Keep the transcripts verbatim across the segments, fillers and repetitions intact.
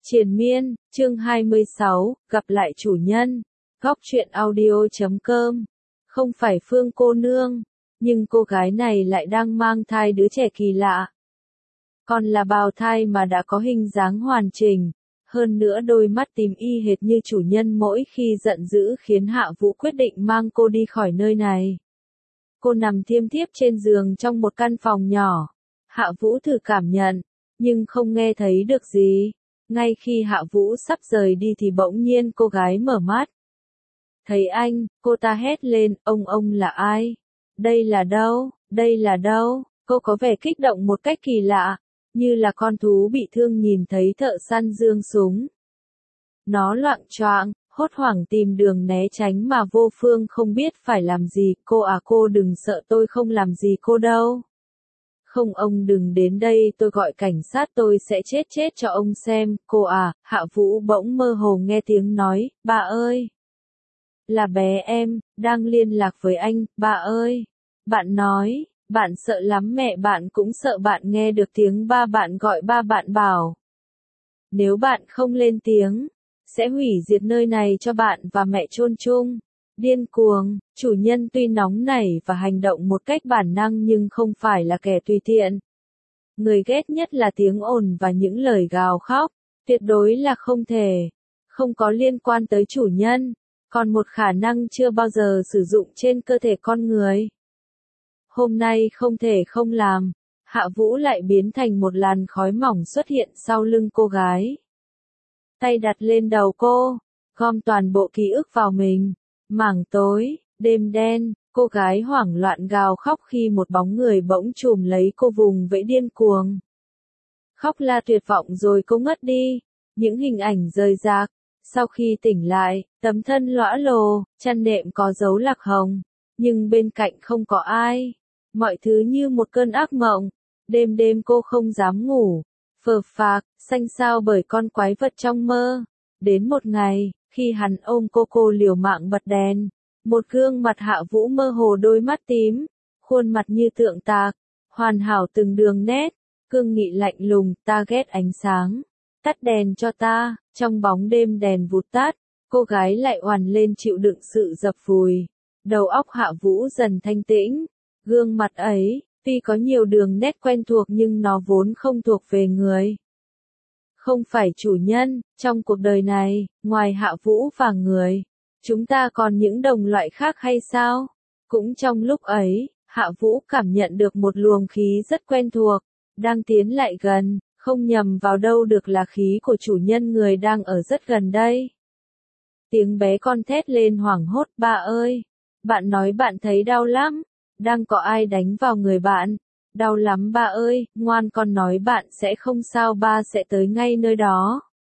Triền miên, chương hai mươi sáu, gặp lại chủ nhân. Góc truyện audio chấm com. Không phải Phương cô nương, nhưng cô gái này lại đang mang thai đứa trẻ kỳ lạ. Còn là bào thai mà đã có hình dáng hoàn chỉnh, hơn nữa đôi mắt tím y hệt như chủ nhân mỗi khi giận dữ khiến Hạ Vũ quyết định mang cô đi khỏi nơi này. Cô nằm thiêm thiếp trên giường trong một căn phòng nhỏ. Hạ Vũ thử cảm nhận, nhưng không nghe thấy được gì. Ngay khi Hạ Vũ sắp rời đi thì bỗng nhiên cô gái mở mắt. Thấy anh, cô ta hét lên, ông ông là ai? Đây là đâu? Đây là đâu? Cô có vẻ kích động một cách kỳ lạ, như là con thú bị thương nhìn thấy thợ săn giương súng. Nó loạng choạng, hốt hoảng tìm đường né tránh mà vô phương không biết phải làm gì. Cô à cô đừng sợ, tôi không làm gì cô đâu. Không, ông đừng đến đây, tôi gọi cảnh sát, tôi sẽ chết chết cho ông xem. Cô à, Hạ Vũ bỗng mơ hồ nghe tiếng nói, ba ơi. Là bé em, đang liên lạc với anh, ba ơi. Bạn nói, bạn sợ lắm, mẹ bạn cũng sợ bạn nghe được tiếng ba bạn gọi. Ba bạn bảo, nếu bạn không lên tiếng, sẽ hủy diệt nơi này cho bạn và mẹ chôn chung. Điên cuồng, chủ nhân tuy nóng nảy và hành động một cách bản năng nhưng không phải là kẻ tùy tiện. Người ghét nhất là tiếng ồn và những lời gào khóc, tuyệt đối là không thể, không có liên quan tới chủ nhân, còn một khả năng chưa bao giờ sử dụng trên cơ thể con người. Hôm nay không thể không làm, Hạ Vũ lại biến thành một làn khói mỏng xuất hiện sau lưng cô gái. Tay đặt lên đầu cô, gom toàn bộ ký ức vào mình. Mảng tối, đêm đen, cô gái hoảng loạn gào khóc khi một bóng người bỗng chùm lấy cô vùng vẫy điên cuồng. Khóc la tuyệt vọng rồi cô ngất đi, những hình ảnh rời rạc. Sau khi tỉnh lại, tấm thân lõa lồ, chăn nệm có dấu lạc hồng, nhưng bên cạnh không có ai. Mọi thứ như một cơn ác mộng, đêm đêm cô không dám ngủ, phờ phạc, xanh xao bởi con quái vật trong mơ. Đến một ngày, khi hắn ôm cô cô liều mạng bật đèn, một gương mặt Hạ Vũ mơ hồ, đôi mắt tím, khuôn mặt như tượng tạc, hoàn hảo từng đường nét, cương nghị lạnh lùng, ta ghét ánh sáng, tắt đèn cho ta. Trong bóng đêm đèn vụt tắt, cô gái lại oằn lên chịu đựng sự dập vùi. Đầu óc Hạ Vũ dần thanh tĩnh, gương mặt ấy, tuy có nhiều đường nét quen thuộc nhưng nó vốn không thuộc về người. Không phải chủ nhân, trong cuộc đời này, ngoài Hạ Vũ và người, chúng ta còn những đồng loại khác hay sao? Cũng trong lúc ấy, Hạ Vũ cảm nhận được một luồng khí rất quen thuộc, đang tiến lại gần, không nhầm vào đâu được là khí của chủ nhân người đang ở rất gần đây. Tiếng bé con thét lên hoảng hốt, ba ơi, bạn nói bạn thấy đau lắm, đang có ai đánh vào người bạn. Đau lắm ba ơi, ngoan con nói bạn sẽ không sao, ba sẽ tới ngay nơi đó.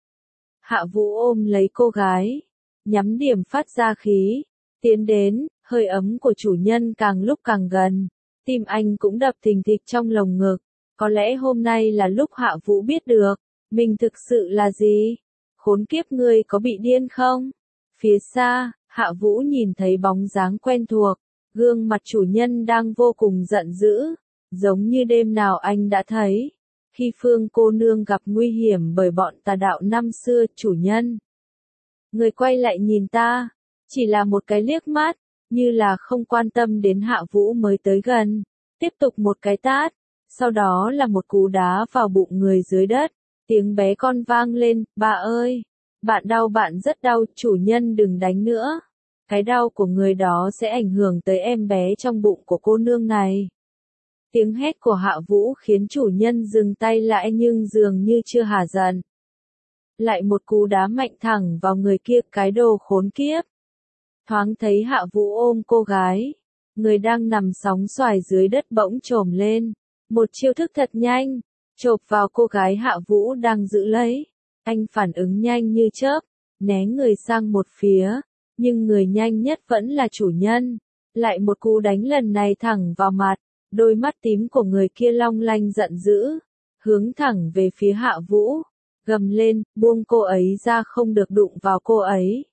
Hạ Vũ ôm lấy cô gái, nhắm điểm phát ra khí, tiến đến, hơi ấm của chủ nhân càng lúc càng gần, tim anh cũng đập thình thịch trong lồng ngực. Có lẽ hôm nay là lúc Hạ Vũ biết được, mình thực sự là gì. Khốn kiếp, ngươi có bị điên không? Phía xa, Hạ Vũ nhìn thấy bóng dáng quen thuộc, gương mặt chủ nhân đang vô cùng giận dữ. Giống như đêm nào anh đã thấy, khi Phương cô nương gặp nguy hiểm bởi bọn tà đạo năm xưa. Chủ nhân, người quay lại nhìn ta, chỉ là một cái liếc mắt, như là không quan tâm đến Hạ Vũ mới tới gần, tiếp tục một cái tát, sau đó là một cú đá vào bụng người dưới đất, tiếng bé con vang lên, ba ơi, bạn đau, bạn rất đau, chủ nhân đừng đánh nữa, cái đau của người đó sẽ ảnh hưởng tới em bé trong bụng của cô nương này. Tiếng hét của Hạ Vũ khiến chủ nhân dừng tay lại nhưng dường như chưa hả giận. Lại một cú đá mạnh thẳng vào người kia, cái đồ khốn kiếp. Thoáng thấy Hạ Vũ ôm cô gái, người đang nằm sóng xoài dưới đất bỗng chồm lên. Một chiêu thức thật nhanh, chộp vào cô gái Hạ Vũ đang giữ lấy. Anh phản ứng nhanh như chớp, né người sang một phía, nhưng người nhanh nhất vẫn là chủ nhân. Lại một cú đánh lần này thẳng vào mặt. Đôi mắt tím của người kia long lanh giận dữ, hướng thẳng về phía Hạ Vũ, gầm lên, buông cô ấy ra, không được đụng vào cô ấy.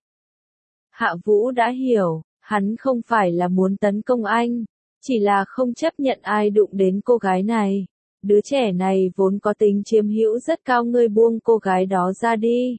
Hạ Vũ đã hiểu, hắn không phải là muốn tấn công anh, chỉ là không chấp nhận ai đụng đến cô gái này. đứa trẻ này vốn có tính chiếm hữu rất cao, ngươi buông cô gái đó ra đi.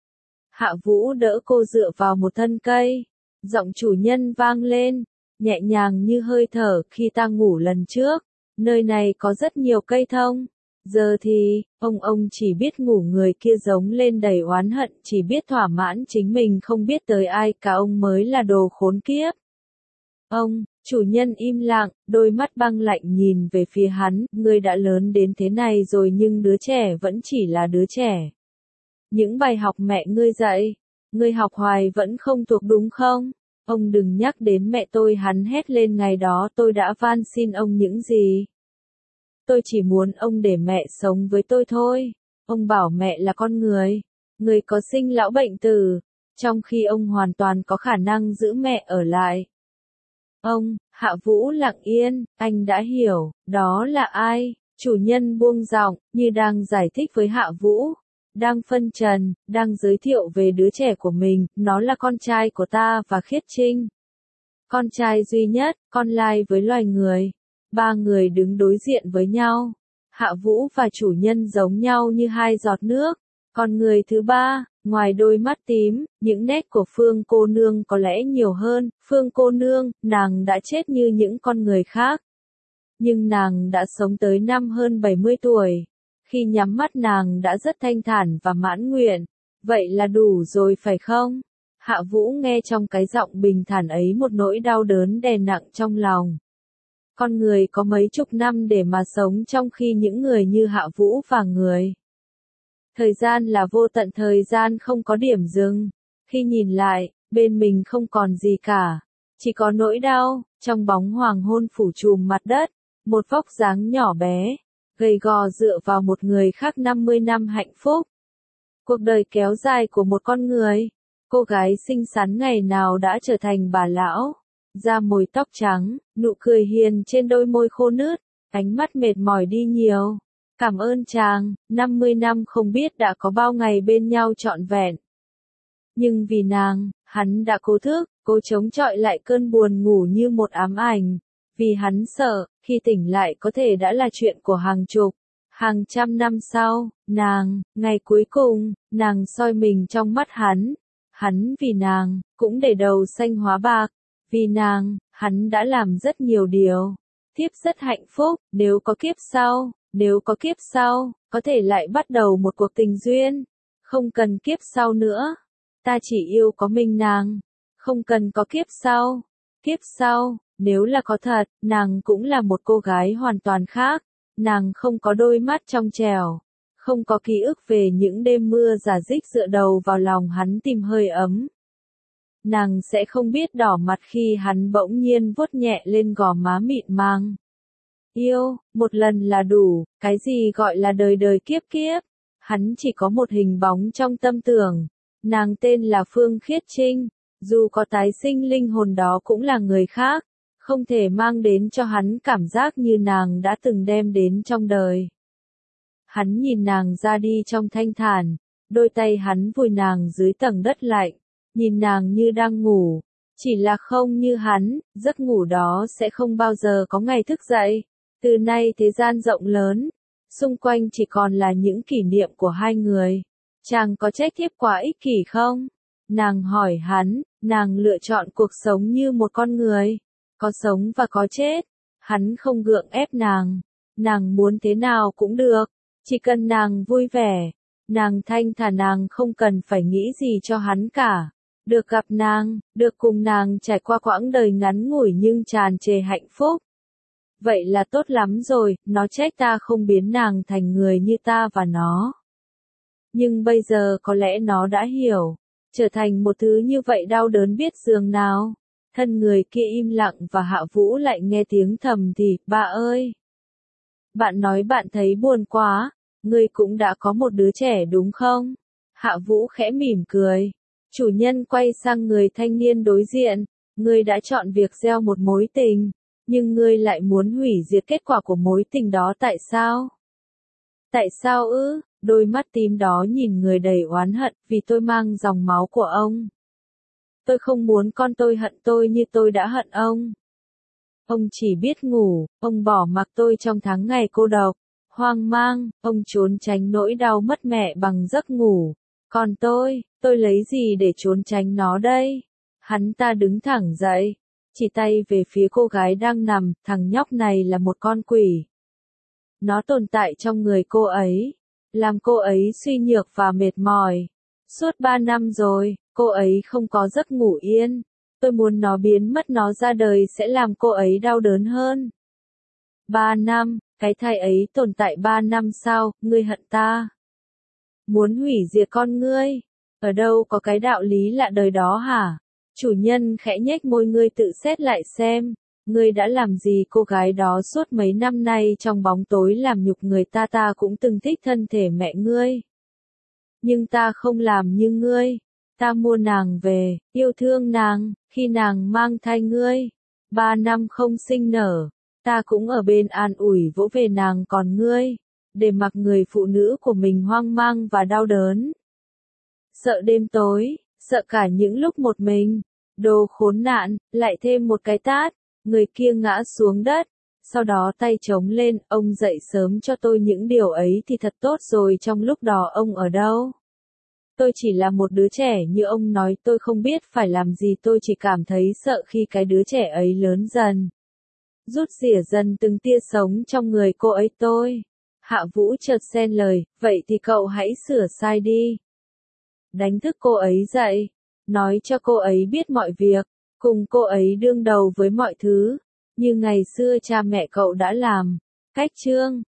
Hạ Vũ đỡ cô dựa vào một thân cây, giọng chủ nhân vang lên, nhẹ nhàng như hơi thở khi ta ngủ lần trước, nơi này có rất nhiều cây thông. Giờ thì, ông ông chỉ biết ngủ, người kia giống lên đầy oán hận, chỉ biết thỏa mãn chính mình không biết tới ai cả, ông mới là đồ khốn kiếp. Ông, chủ nhân im lặng, đôi mắt băng lạnh nhìn về phía hắn, ngươi đã lớn đến thế này rồi nhưng đứa trẻ vẫn chỉ là đứa trẻ. Những bài học mẹ ngươi dạy, ngươi học hoài vẫn không thuộc đúng không? Ông đừng nhắc đến mẹ tôi, hắn hét lên, ngày đó tôi đã van xin ông những gì? Tôi chỉ muốn ông để mẹ sống với tôi thôi. Ông bảo mẹ là con người, người có sinh lão bệnh tử, trong khi ông hoàn toàn có khả năng giữ mẹ ở lại. Ông, Hạ Vũ lặng yên, anh đã hiểu, đó là ai? Chủ nhân buông giọng, như đang giải thích với Hạ Vũ, đang phân trần, đang giới thiệu về đứa trẻ của mình, nó là con trai của ta và Khiết Trinh. Con trai duy nhất, con lai với loài người. Ba người đứng đối diện với nhau. Hạ Vũ và chủ nhân giống nhau như hai giọt nước. Còn người thứ ba, ngoài đôi mắt tím, những nét của Phương cô nương có lẽ nhiều hơn. Phương cô nương, nàng đã chết như những con người khác. Nhưng nàng đã sống tới năm hơn bảy mươi tuổi. Khi nhắm mắt nàng đã rất thanh thản và mãn nguyện. Vậy là đủ rồi phải không? Hạ Vũ nghe trong cái giọng bình thản ấy một nỗi đau đớn đè nặng trong lòng. Con người có mấy chục năm để mà sống, trong khi những người như Hạ Vũ và người. Thời gian là vô tận, thời gian không có điểm dừng. Khi nhìn lại, bên mình không còn gì cả. Chỉ có nỗi đau, trong bóng hoàng hôn phủ trùm mặt đất. Một vóc dáng nhỏ bé, gầy gò dựa vào một người khác năm mươi năm hạnh phúc. Cuộc đời kéo dài của một con người. Cô gái xinh xắn ngày nào đã trở thành bà lão. Da mồi tóc trắng, nụ cười hiền trên đôi môi khô nứt, ánh mắt mệt mỏi đi nhiều. Cảm ơn chàng, năm mươi năm không biết đã có bao ngày bên nhau trọn vẹn. Nhưng vì nàng, hắn đã cố thức, cố chống chọi lại cơn buồn ngủ như một ám ảnh. Vì hắn sợ, khi tỉnh lại có thể đã là chuyện của hàng chục, hàng trăm năm sau, nàng, ngày cuối cùng, nàng soi mình trong mắt hắn. Hắn vì nàng, cũng để đầu xanh hóa bạc. Vì nàng, hắn đã làm rất nhiều điều. Thiếp rất hạnh phúc, nếu có kiếp sau, nếu có kiếp sau, có thể lại bắt đầu một cuộc tình duyên. Không cần kiếp sau nữa. Ta chỉ yêu có mình nàng. Không cần có kiếp sau. Kiếp sau, nếu là có thật, nàng cũng là một cô gái hoàn toàn khác. Nàng không có đôi mắt trong trẻo. Không có ký ức về những đêm mưa rả rích dựa đầu vào lòng hắn tìm hơi ấm. Nàng sẽ không biết đỏ mặt khi hắn bỗng nhiên vuốt nhẹ lên gò má mịn màng. Yêu, một lần là đủ, cái gì gọi là đời đời kiếp kiếp. Hắn chỉ có một hình bóng trong tâm tưởng. Nàng tên là Phương Khiết Trinh, dù có tái sinh linh hồn đó cũng là người khác, không thể mang đến cho hắn cảm giác như nàng đã từng đem đến trong đời. Hắn nhìn nàng ra đi trong thanh thản, đôi tay hắn vùi nàng dưới tầng đất lạnh. Nhìn nàng như đang ngủ, chỉ là không như hắn, giấc ngủ đó sẽ không bao giờ có ngày thức dậy. Từ nay thế gian rộng lớn, xung quanh chỉ còn là những kỷ niệm của hai người. Chàng có trách thiếp quá ích kỷ không? Nàng hỏi hắn, nàng lựa chọn cuộc sống như một con người, có sống và có chết. Hắn không gượng ép nàng, nàng muốn thế nào cũng được, chỉ cần nàng vui vẻ. Nàng thanh thản, nàng không cần phải nghĩ gì cho hắn cả. Được gặp nàng, được cùng nàng trải qua quãng đời ngắn ngủi nhưng tràn trề hạnh phúc. Vậy là tốt lắm rồi, nó trách ta không biến nàng thành người như ta và nó. Nhưng bây giờ có lẽ nó đã hiểu, trở thành một thứ như vậy đau đớn biết dường nào. Thân người kia im lặng và Hạ Vũ lại nghe tiếng thầm thì, bà ơi! Bạn nói bạn thấy buồn quá, ngươi cũng đã có một đứa trẻ đúng không? Hạ Vũ khẽ mỉm cười. Chủ nhân quay sang người thanh niên đối diện, ngươi đã chọn việc gieo một mối tình, nhưng ngươi lại muốn hủy diệt kết quả của mối tình đó tại sao? Tại sao ư? Đôi mắt tím đó nhìn người đầy oán hận, vì tôi mang dòng máu của ông. Tôi không muốn con tôi hận tôi như tôi đã hận ông. Ông chỉ biết ngủ, ông bỏ mặc tôi trong tháng ngày cô độc. hoang mang, ông trốn tránh nỗi đau mất mẹ bằng giấc ngủ. Còn tôi, tôi lấy gì để trốn tránh nó đây? Hắn ta đứng thẳng dậy, chỉ tay về phía cô gái đang nằm, thằng nhóc này là một con quỷ. Nó tồn tại trong người cô ấy, làm cô ấy suy nhược và mệt mỏi. Suốt ba năm rồi, cô ấy không có giấc ngủ yên. Tôi muốn nó biến mất, nó ra đời sẽ làm cô ấy đau đớn hơn. Ba năm, cái thai ấy tồn tại ba năm sao, ngươi hận ta? Muốn hủy diệt con ngươi? Ở đâu có cái đạo lý lạ đời đó hả? Chủ nhân khẽ nhếch môi, ngươi tự xét lại xem. Ngươi đã làm gì cô gái đó suốt mấy năm nay trong bóng tối làm nhục người ta? Ta cũng từng thích thân thể mẹ ngươi. Nhưng ta không làm như ngươi. Ta mua nàng về, yêu thương nàng, khi nàng mang thai ngươi. Ba năm không sinh nở. Ta cũng ở bên an ủi vỗ về nàng, còn ngươi, để mặc người phụ nữ của mình hoang mang và đau đớn. Sợ đêm tối, sợ cả những lúc một mình. Đồ khốn nạn, lại thêm một cái tát. Người kia ngã xuống đất. Sau đó tay trống lên, ông dậy sớm cho tôi những điều ấy thì thật tốt rồi. Trong lúc đó ông ở đâu? Tôi chỉ là một đứa trẻ như ông nói, tôi không biết phải làm gì, tôi chỉ cảm thấy sợ khi cái đứa trẻ ấy lớn dần. Rút rỉa dần từng tia sống trong người cô ấy. Tôi. Hạ Vũ chợt xen lời, vậy thì cậu hãy sửa sai đi. Đánh thức cô ấy dậy. Nói cho cô ấy biết mọi việc. Cùng cô ấy đương đầu với mọi thứ. Như ngày xưa cha mẹ cậu đã làm. Cách chương